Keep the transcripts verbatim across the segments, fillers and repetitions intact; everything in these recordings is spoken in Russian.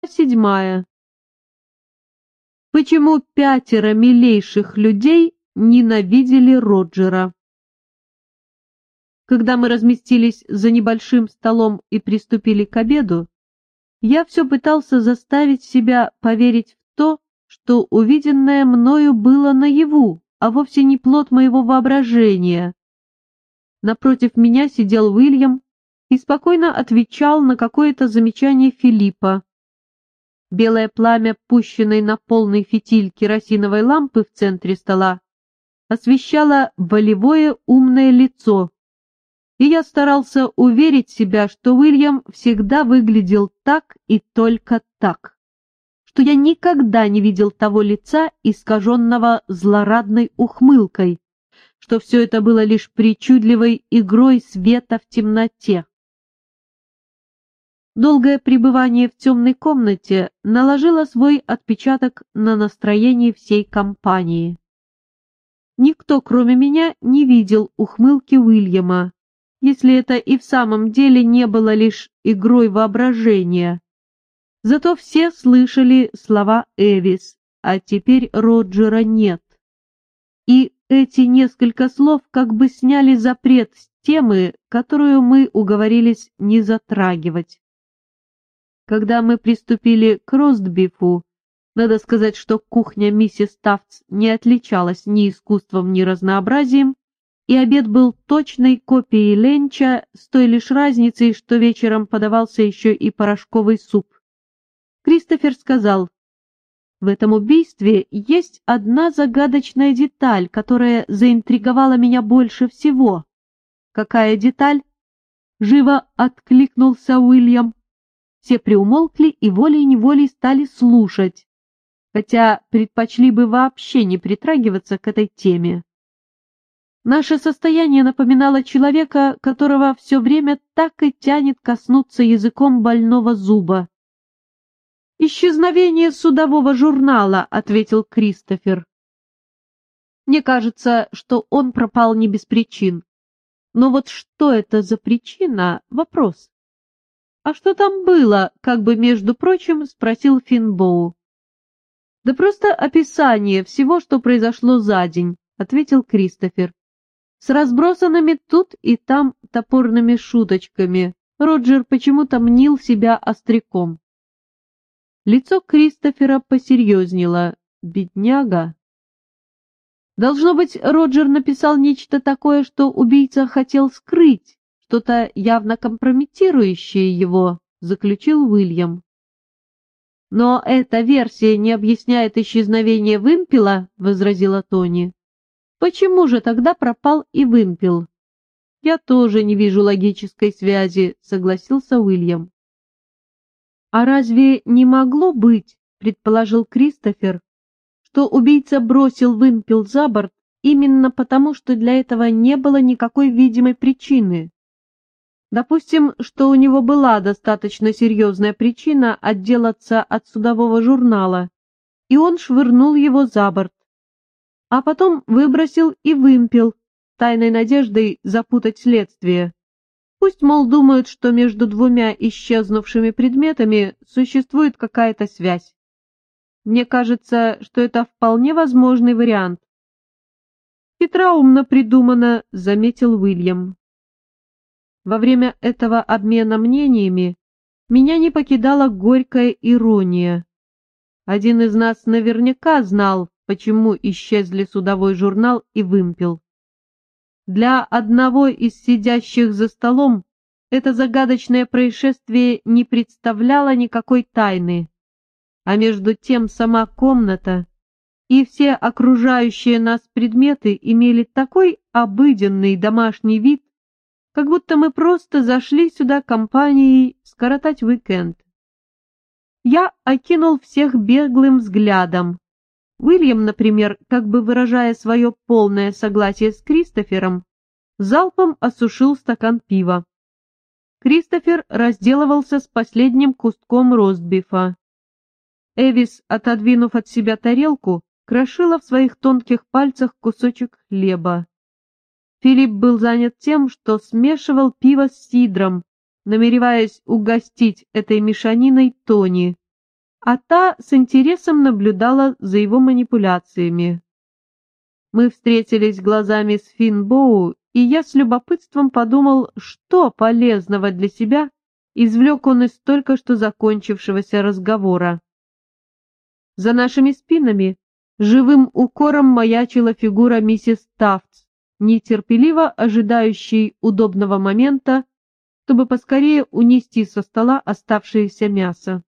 Седьмая. Почему пятеро милейших людей ненавидели Роджера? Когда мы разместились за небольшим столом и приступили к обеду, я все пытался заставить себя поверить в то, что увиденное мною было наяву, а вовсе не плод моего воображения. Напротив меня сидел Уильям и спокойно отвечал на какое-то замечание Филиппа. Белое пламя, пущенной на полный фитиль керосиновой лампы в центре стола, освещало волевое умное лицо, и я старался уверить себя, что Уильям всегда выглядел так и только так, что я никогда не видел того лица, искаженного злорадной ухмылкой, что все это было лишь причудливой игрой света в темноте. Долгое пребывание в темной комнате наложило свой отпечаток на настроение всей компании. Никто, кроме меня, не видел ухмылки Уильяма, если это и в самом деле не было лишь игрой воображения. Зато все слышали слова Эвис, а теперь Роджера нет. И эти несколько слов как бы сняли запрет с темы, которую мы уговорились не затрагивать. Когда мы приступили к ростбифу, надо сказать, что кухня миссис Тафтс не отличалась ни искусством, ни разнообразием, и обед был точной копией ленча, с той лишь разницей, что вечером подавался еще и порошковый суп. Кристофер сказал: «В этом убийстве есть одна загадочная деталь, которая заинтриговала меня больше всего». «Какая деталь?» — живо откликнулся Уильям. Все приумолкли и волей-неволей стали слушать, хотя предпочли бы вообще не притрагиваться к этой теме. Наше состояние напоминало человека, которого все время так и тянет коснуться языком больного зуба. «Исчезновение судового журнала», — ответил Кристофер. «Мне кажется, что он пропал не без причин. Но вот что это за причина — вопрос». «А что там было?» — как бы между прочим спросил Финбоу. «Да просто описание всего, что произошло за день», — ответил Кристофер. «С разбросанными тут и там топорными шуточками. Роджер почему-то мнил себя остряком». Лицо Кристофера посерьезнело. Бедняга. Должно быть, Роджер написал нечто такое, что убийца хотел скрыть. Что-то явно компрометирующее его, заключил Уильям. Но эта версия не объясняет исчезновение вымпела, возразила Тони. Почему же тогда пропал и вымпел? Я тоже не вижу логической связи, согласился Уильям. А разве не могло быть, предположил Кристофер, что убийца бросил вымпел за борт именно потому, что для этого не было никакой видимой причины? Допустим, что у него была достаточно серьезная причина отделаться от судового журнала, и он швырнул его за борт, а потом выбросил и вымпел, тайной надеждой запутать следствие. Пусть, мол, думают, что между двумя исчезнувшими предметами существует какая-то связь. Мне кажется, что это вполне возможный вариант. «Хитроумно придумано», — заметил Уильям. Во время этого обмена мнениями меня не покидала горькая ирония. Один из нас наверняка знал, почему исчезли судовой журнал и вымпел. Для одного из сидящих за столом это загадочное происшествие не представляло никакой тайны, а между тем сама комната и все окружающие нас предметы имели такой обыденный домашний вид, как будто мы просто зашли сюда компанией скоротать уикенд. Я окинул всех беглым взглядом. Уильям, например, как бы выражая свое полное согласие с Кристофером, залпом осушил стакан пива. Кристофер разделывался с последним куском ростбифа. Эвис, отодвинув от себя тарелку, крошила в своих тонких пальцах кусочек хлеба. Филипп был занят тем, что смешивал пиво с сидром, намереваясь угостить этой мешаниной Тони. а та с интересом наблюдала за его манипуляциями. Мы встретились глазами с Финбоу, и я с любопытством подумал, что полезного для себя извлек он из только что закончившегося разговора. За нашими спинами живым укором маячила фигура миссис Тафтс, нетерпеливо ожидающей удобного момента, чтобы поскорее унести со стола оставшееся мясо.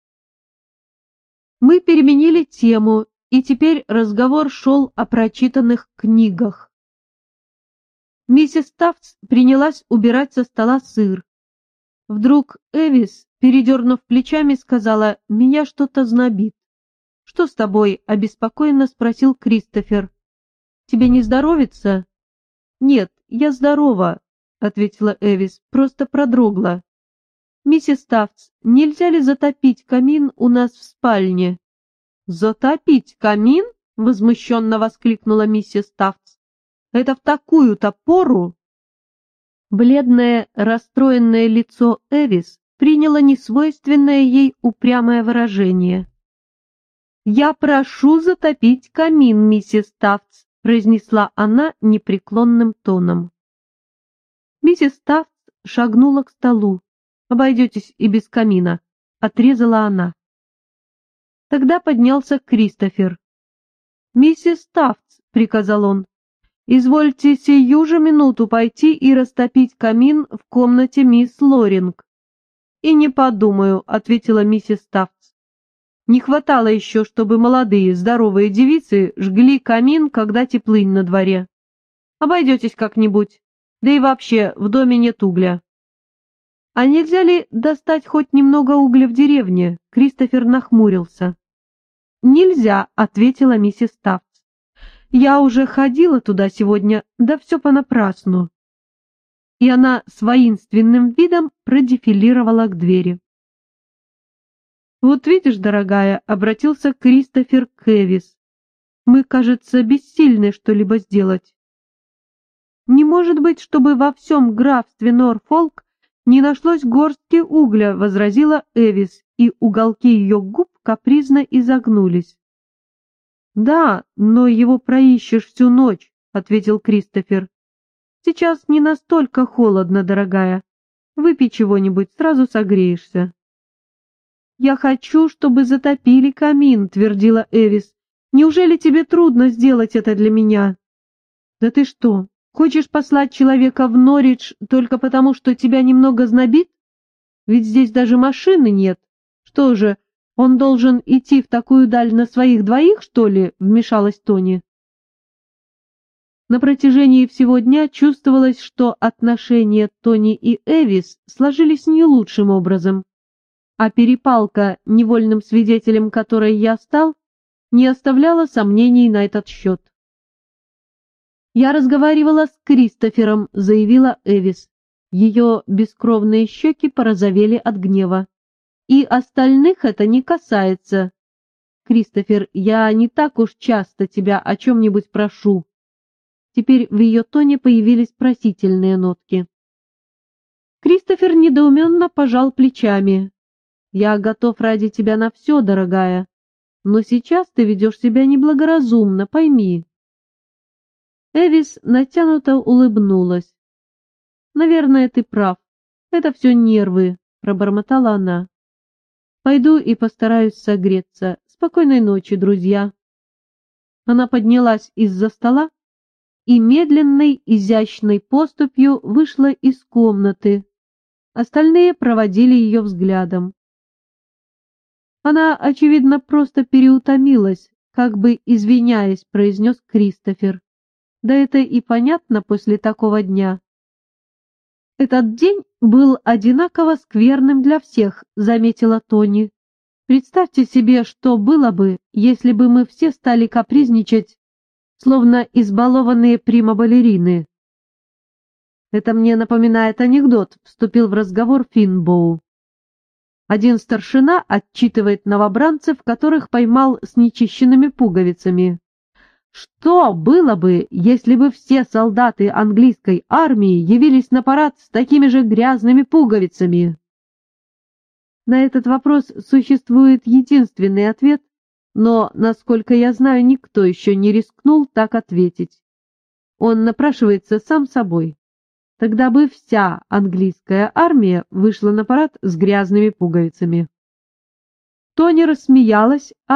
Мы переменили тему, и теперь разговор шел о прочитанных книгах. Миссис Тафтс принялась убирать со стола сыр. Вдруг Эвис, передернув плечами, сказала: «Меня что-то знобит». «Что с тобой?» — обеспокоенно спросил Кристофер. «Тебе не здоровится?» «Нет, я здорова», — ответила Эвис, — «просто продрогла». «Миссис Тафтс, нельзя ли затопить камин у нас в спальне?» «Затопить камин?» — возмущенно воскликнула миссис Тафтс. «Это в такую-то пору?» Бледное, расстроенное лицо Эвис приняло несвойственное ей упрямое выражение. «Я прошу затопить камин, миссис Тафтс», — произнесла она непреклонным тоном. Миссис Тафтс шагнула к столу. «Обойдетесь и без камина», — отрезала она. Тогда поднялся Кристофер. «Миссис Тафтс», — приказал он, — «извольте сию же минуту пойти и растопить камин в комнате мисс Лоринг». «И не подумаю», — ответила миссис Тафтс. «Не хватало еще, чтобы молодые, здоровые девицы жгли камин, когда теплынь на дворе. Обойдетесь как-нибудь, да и вообще в доме нет угля». «А нельзя ли достать хоть немного угля в деревне?» Кристофер нахмурился. «Нельзя», — ответила миссис Тафтс. «Я уже ходила туда сегодня, да все понапрасну». И она с воинственным видом продефилировала к двери. «Вот видишь, дорогая», — обратился Кристофер к Эвис, — «мы, кажется, бессильны что-либо сделать». «Не может быть, чтобы во всем графстве Норфолк не нашлось горстки угля», — возразила Эвис, и уголки ее губ капризно изогнулись. «Да, но его проищешь всю ночь», — ответил Кристофер. «Сейчас не настолько холодно, дорогая. Выпей чего-нибудь, сразу согреешься». «Я хочу, чтобы затопили камин», — твердила Эвис. «Неужели тебе трудно сделать это для меня?» «Да ты что, хочешь послать человека в Норридж только потому, что тебя немного знобит? Ведь здесь даже машины нет. Что же, он должен идти в такую даль на своих двоих, что ли?» — вмешалась Тони. На протяжении всего дня чувствовалось, что отношения Тони и Эвис сложились не лучшим образом, а перепалка, невольным свидетелем которой я стал, не оставляла сомнений на этот счет. «Я разговаривала с Кристофером», — заявила Эвис. Ее бескровные щеки порозовели от гнева. «И остальных это не касается. Кристофер, я не так уж часто тебя о чем-нибудь прошу». Теперь в ее тоне появились просительные нотки. Кристофер недоуменно пожал плечами. «Я готов ради тебя на все, дорогая, но сейчас ты ведешь себя неблагоразумно, пойми». Эвис натянуто улыбнулась. «Наверное, ты прав. Это все нервы», — пробормотала она. «Пойду и постараюсь согреться. Спокойной ночи, друзья». Она поднялась из-за стола и медленной, изящной поступью вышла из комнаты. Остальные проводили ее взглядом. «Она, очевидно, просто переутомилась», — как бы извиняясь, произнес Кристофер. «Да это и понятно после такого дня». «Этот день был одинаково скверным для всех», — заметила Тони. «Представьте себе, что было бы, если бы мы все стали капризничать, словно избалованные прима-балерины». «Это мне напоминает анекдот», — вступил в разговор Финбоу. Один старшина отчитывает новобранцев, которых поймал с нечищенными пуговицами. Что было бы, если бы все солдаты английской армии явились на парад с такими же грязными пуговицами? На этот вопрос существует единственный ответ, но, насколько я знаю, никто еще не рискнул так ответить. Он напрашивается сам собой. Тогда бы вся английская армия вышла на парад с грязными пуговицами. Тони рассмеялась,